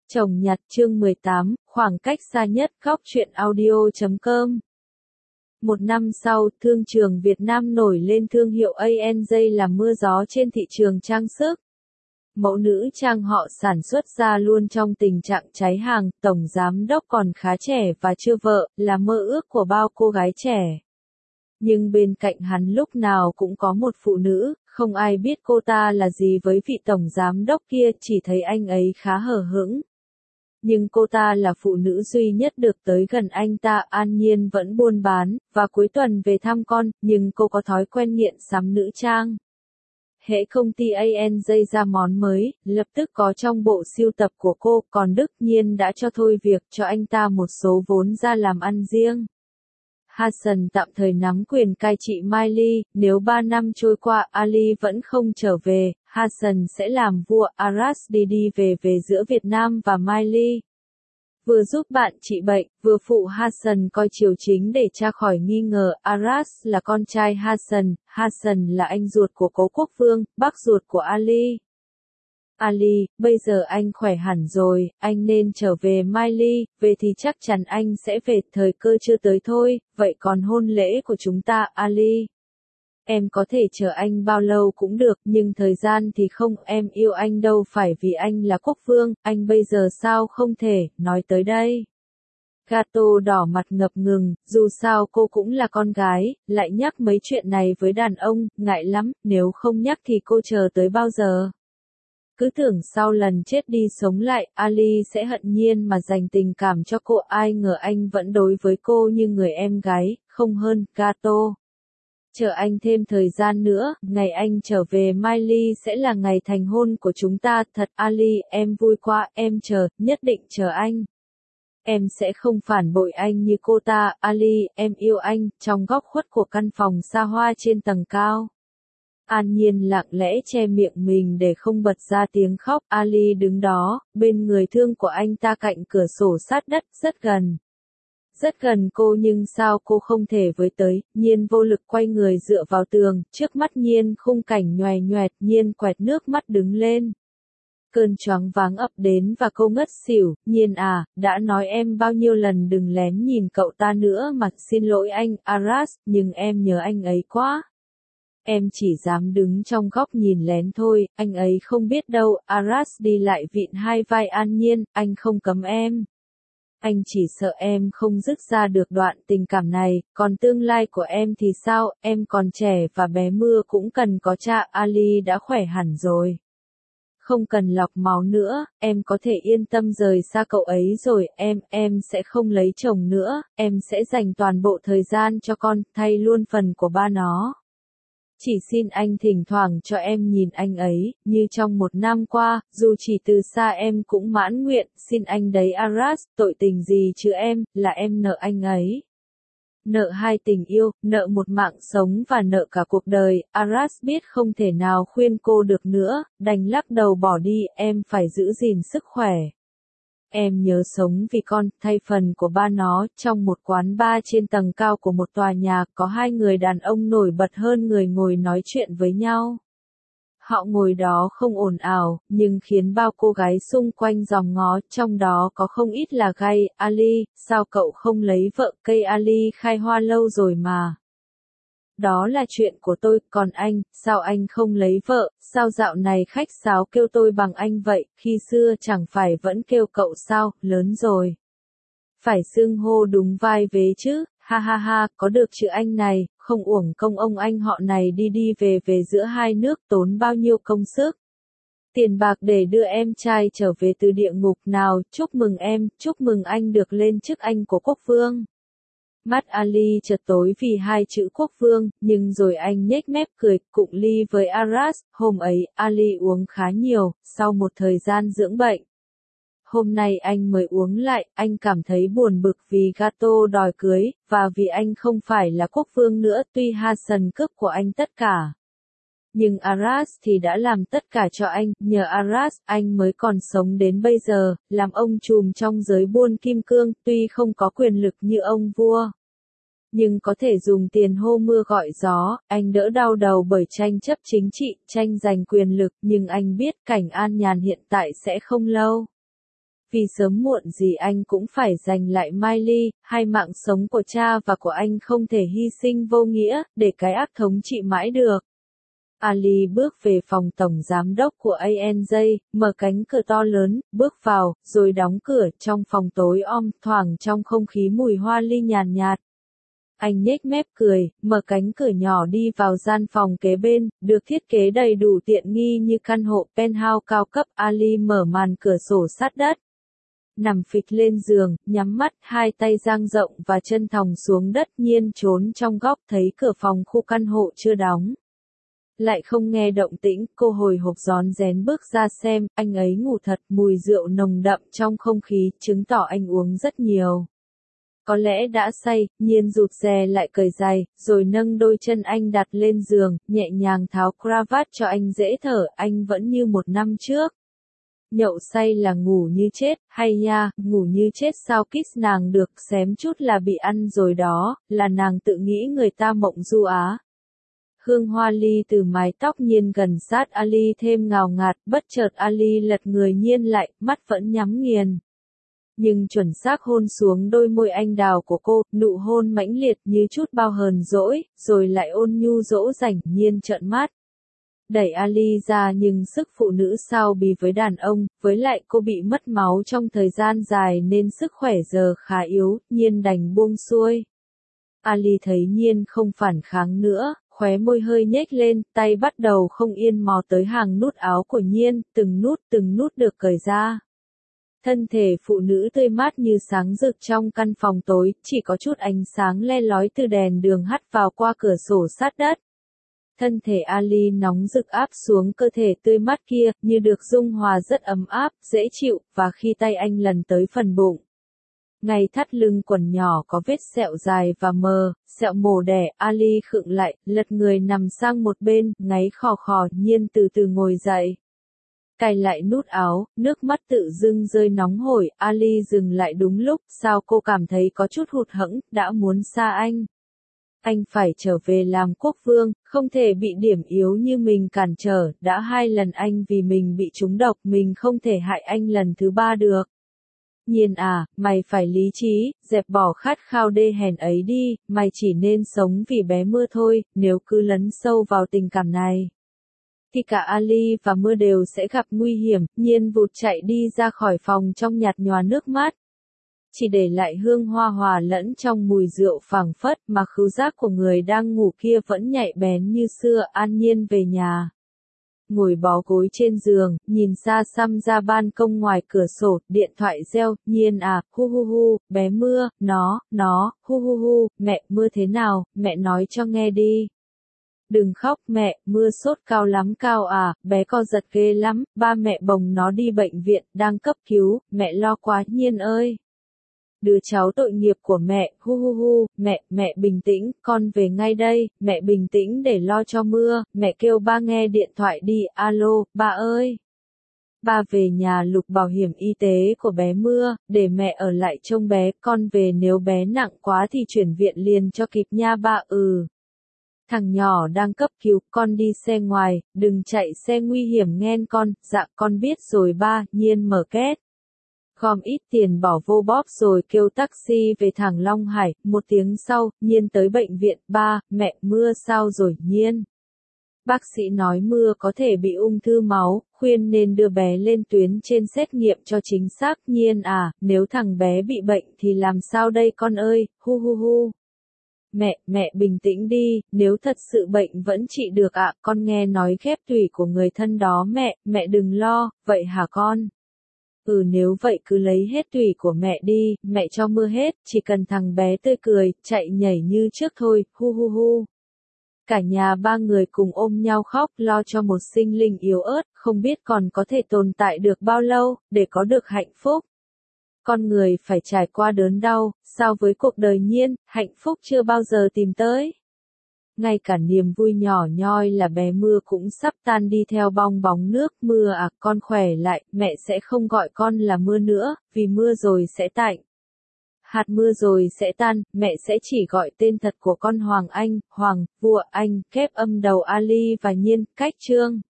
Chồng nhặt chương 18, khoảng cách xa nhất góc truyện audio.com. Một năm sau, thương trường Việt Nam nổi lên thương hiệu ANJ làm mưa gió trên thị trường trang sức. Mẫu nữ trang họ sản xuất ra luôn trong tình trạng cháy hàng, tổng giám đốc còn khá trẻ và chưa vợ, là mơ ước của bao cô gái trẻ. Nhưng bên cạnh hắn lúc nào cũng có một phụ nữ, không ai biết cô ta là gì với vị tổng giám đốc kia, chỉ thấy anh ấy khá hờ hững. Nhưng cô ta là phụ nữ duy nhất được tới gần anh ta. An Nhiên vẫn buôn bán, và cuối tuần về thăm con, nhưng cô có thói quen nghiện sắm nữ trang. Hễ công ty ANJ ra món mới, lập tức có trong bộ sưu tập của cô, còn Đức Nhiên đã cho thôi việc cho anh ta một số vốn ra làm ăn riêng. Hassan tạm thời nắm quyền cai trị Miley, nếu 3 năm trôi qua Ali vẫn không trở về, Hassan sẽ làm vua. Aras đi về giữa Việt Nam và Miley. Vừa giúp bạn trị bệnh, vừa phụ Hassan coi triều chính để tra khỏi nghi ngờ. Aras là con trai Hassan, Hassan là anh ruột của Cố Quốc Vương, bác ruột của Ali. Ali, bây giờ anh khỏe hẳn rồi, anh nên trở về Miley, về thì chắc chắn anh sẽ về, thời cơ chưa tới thôi, vậy còn hôn lễ của chúng ta, Ali? Em có thể chờ anh bao lâu cũng được, nhưng thời gian thì không, em yêu anh đâu phải vì anh là quốc vương, anh bây giờ sao không thể, nói tới đây. Gato đỏ mặt ngập ngừng, dù sao cô cũng là con gái, lại nhắc mấy chuyện này với đàn ông, ngại lắm, nếu không nhắc thì cô chờ tới bao giờ? Cứ tưởng sau lần chết đi sống lại, Ali sẽ hận Nhiên mà dành tình cảm cho cô, ai ngờ anh vẫn đối với cô như người em gái, không hơn. Gato. Chờ anh thêm thời gian nữa, ngày anh trở về Miley sẽ là ngày thành hôn của chúng ta, thật Ali, em vui quá, em chờ, nhất định chờ anh. Em sẽ không phản bội anh như cô ta, Ali, em yêu anh, trong góc khuất của căn phòng xa hoa trên tầng cao. An Nhiên lặng lẽ che miệng mình để không bật ra tiếng khóc. Ali đứng đó, bên người thương của anh ta cạnh cửa sổ sát đất, rất gần. Rất gần cô nhưng sao cô không thể với tới. Nhiên vô lực quay người dựa vào tường, trước mắt Nhiên khung cảnh nhoè nhoẹt. Nhiên quẹt nước mắt đứng lên. Cơn choáng váng ập đến và cô ngất xỉu. Nhiên à, đã nói em bao nhiêu lần đừng lén nhìn cậu ta nữa mà, xin lỗi anh, Aras, nhưng em nhớ anh ấy quá. Em chỉ dám đứng trong góc nhìn lén thôi, anh ấy không biết đâu. Aras đi lại vịn hai vai An Nhiên, anh không cấm em. Anh chỉ sợ em không dứt ra được đoạn tình cảm này, còn tương lai của em thì sao, em còn trẻ và bé Mưa cũng cần có cha. Ali đã khỏe hẳn rồi. Không cần lọc máu nữa, em có thể yên tâm rời xa cậu ấy rồi, em sẽ không lấy chồng nữa, em sẽ dành toàn bộ thời gian cho con, thay luôn phần của ba nó. Chỉ xin anh thỉnh thoảng cho em nhìn anh ấy, như trong một năm qua, dù chỉ từ xa em cũng mãn nguyện, xin anh đấy Aras, tội tình gì chứ em, là em nợ anh ấy. Nợ hai tình yêu, nợ một mạng sống và nợ cả cuộc đời. Aras biết không thể nào khuyên cô được nữa, đành lắc đầu bỏ đi, em phải giữ gìn sức khỏe. Em nhớ sống vì con, thay phần của ba nó. Trong một quán bar trên tầng cao của một tòa nhà, có hai người đàn ông nổi bật hơn người ngồi nói chuyện với nhau. Họ ngồi đó không ồn ào, nhưng khiến bao cô gái xung quanh giằng ngó, trong đó có không ít là gay. Ali, sao cậu không lấy vợ, cây Ali khai hoa lâu rồi mà. Đó là chuyện của tôi, còn anh, sao anh không lấy vợ, sao dạo này khách sáo kêu tôi bằng anh vậy, khi xưa chẳng phải vẫn kêu cậu sao, lớn rồi. Phải xưng hô đúng vai vế chứ, ha ha ha, có được chữ anh này, không uổng công ông anh họ này đi về giữa hai nước tốn bao nhiêu công sức. Tiền bạc để đưa em trai trở về từ địa ngục nào, chúc mừng em, chúc mừng anh được lên chức anh của quốc vương. Mắt Ali chợt tối vì hai chữ quốc vương, nhưng rồi anh nhếch mép cười, cụng ly với Aras. Hôm ấy, Ali uống khá nhiều, sau một thời gian dưỡng bệnh. Hôm nay anh mới uống lại, anh cảm thấy buồn bực vì Gato đòi cưới, và vì anh không phải là quốc vương nữa, tuy Hassan cướp của anh tất cả. Nhưng Aras thì đã làm tất cả cho anh, nhờ Aras, anh mới còn sống đến bây giờ, làm ông trùm trong giới buôn kim cương, tuy không có quyền lực như ông vua. Nhưng có thể dùng tiền hô mưa gọi gió, anh đỡ đau đầu bởi tranh chấp chính trị, tranh giành quyền lực, nhưng anh biết cảnh an nhàn hiện tại sẽ không lâu. Vì sớm muộn gì anh cũng phải giành lại Miley, hay mạng sống của cha và của anh không thể hy sinh vô nghĩa, để cái ác thống trị mãi được. Ali bước về phòng tổng giám đốc của ANZ, mở cánh cửa to lớn, bước vào, rồi đóng cửa. Trong phòng tối om, thoảng trong không khí mùi hoa ly nhàn nhạt. Anh nhếch mép cười, mở cánh cửa nhỏ đi vào gian phòng kế bên, được thiết kế đầy đủ tiện nghi như căn hộ penthouse cao cấp. Ali mở màn cửa sổ sát đất. Nằm phịch lên giường, nhắm mắt, hai tay dang rộng và chân thòng xuống đất. Nhiên trốn trong góc thấy cửa phòng khu căn hộ chưa đóng. Lại không nghe động tĩnh, cô hồi hộp rón rén bước ra xem, anh ấy ngủ thật. Mùi rượu nồng đậm trong không khí, chứng tỏ anh uống rất nhiều. Có lẽ đã say, Nhiên rụt rè lại cởi giày, rồi nâng đôi chân anh đặt lên giường, nhẹ nhàng tháo cravat cho anh dễ thở. Anh vẫn như một năm trước. Nhậu say là ngủ như chết, hay nha, ngủ như chết sao kiss nàng được, xém chút là bị ăn rồi đó, là nàng tự nghĩ người ta mộng du á. Hương hoa ly từ mái tóc Nhiên gần sát Ali thêm ngào ngạt, bất chợt Ali lật người Nhiên lại, mắt vẫn nhắm nghiền. Nhưng chuẩn xác hôn xuống đôi môi anh đào của cô, nụ hôn mãnh liệt như chút bao hờn dỗi, rồi lại ôn nhu dỗ dành. Nhiên trợn mắt. Đẩy Ali ra nhưng sức phụ nữ sao bì với đàn ông, với lại cô bị mất máu trong thời gian dài nên sức khỏe giờ khá yếu, Nhiên đành buông xuôi. Ali thấy Nhiên không phản kháng nữa, khóe môi hơi nhếch lên, tay bắt đầu không yên mò tới hàng nút áo của Nhiên, từng nút được cởi ra. Thân thể phụ nữ tươi mát như sáng rực trong căn phòng tối, chỉ có chút ánh sáng le lói từ đèn đường hắt vào qua cửa sổ sát đất. Thân thể Ali nóng rực áp xuống cơ thể tươi mát kia, như được dung hòa rất ấm áp, dễ chịu, và khi tay anh lần tới phần bụng. Ngay thắt lưng quần nhỏ có vết sẹo dài và mờ, sẹo mổ đẻ. Ali khựng lại, lật người nằm sang một bên, ngáy khò khò. Nhiên từ từ ngồi dậy. Cài lại nút áo, nước mắt tự dưng rơi nóng hổi. Ali dừng lại đúng lúc, sao cô cảm thấy có chút hụt hẫng, đã muốn xa anh. Anh phải trở về làm quốc vương, không thể bị điểm yếu như mình cản trở, đã 2 lần anh vì mình bị trúng độc, mình không thể hại anh lần thứ 3 được. Nhiên à, mày phải lý trí, dẹp bỏ khát khao đê hèn ấy đi, mày chỉ nên sống vì bé Mưa thôi, nếu cứ lấn sâu vào tình cảm này. Thì cả Ali và Mưa đều sẽ gặp nguy hiểm. Nhiên vụt chạy đi ra khỏi phòng trong nhạt nhòa nước mắt. Chỉ để lại hương hoa hòa lẫn trong mùi rượu phảng phất, mà khứu giác của người đang ngủ kia vẫn nhạy bén như xưa. An Nhiên về nhà. Ngồi bó gối trên giường, nhìn xa xăm ra ban công ngoài cửa sổ, điện thoại reo. Nhiên à, hu hu hu, bé Mưa, nó, hu hu hu, mẹ, Mưa thế nào, mẹ nói cho nghe đi. Đừng khóc mẹ, Mưa sốt cao lắm cao à, bé co giật ghê lắm, ba mẹ bồng nó đi bệnh viện, đang cấp cứu, mẹ lo quá. Nhiên ơi. Đứa cháu tội nghiệp của mẹ, hu hu hu, mẹ bình tĩnh, con về ngay đây, mẹ bình tĩnh để lo cho Mưa, mẹ kêu ba nghe điện thoại đi. Alo, ba ơi. Ba về nhà lục bảo hiểm y tế của bé Mưa, để mẹ ở lại trông bé, con về nếu bé nặng quá thì chuyển viện liền cho kịp nha ba. Thằng nhỏ đang cấp cứu, con đi xe ngoài, đừng chạy xe nguy hiểm nghen con. Dạ con biết rồi ba. Nhiên mở két. Gom ít tiền bỏ vô bóp rồi kêu taxi về thẳng Long Hải. 1 tiếng sau, Nhiên tới bệnh viện. Ba, mẹ, Mưa sao rồi? Nhiên. Bác sĩ nói Mưa có thể bị ung thư máu, khuyên nên đưa bé lên tuyến trên xét nghiệm cho chính xác. Nhiên à, nếu thằng bé bị bệnh thì làm sao đây con ơi, hu hu hu. Mẹ bình tĩnh đi, nếu thật sự bệnh vẫn trị được ạ, con nghe nói ghép tủy của người thân đó mẹ đừng lo, vậy hả con? Nếu vậy cứ lấy hết tủy của mẹ đi, mẹ cho Mưa hết, chỉ cần thằng bé tươi cười, chạy nhảy như trước thôi, hu hu hu. Cả nhà 3 người cùng ôm nhau khóc, lo cho một sinh linh yếu ớt, không biết còn có thể tồn tại được bao lâu, để có được hạnh phúc. Con người phải trải qua đớn đau, sao với cuộc đời Nhiên, hạnh phúc chưa bao giờ tìm tới. Ngay cả niềm vui nhỏ nhoi là bé Mưa cũng sắp tan đi theo bong bóng nước. Mưa à, con khỏe lại, mẹ sẽ không gọi con là Mưa nữa, vì mưa rồi sẽ tạnh. Hạt mưa rồi sẽ tan, mẹ sẽ chỉ gọi tên thật của con Hoàng Anh, Hoàng, vua Anh, kép âm đầu Ali và Nhiên, cách chương.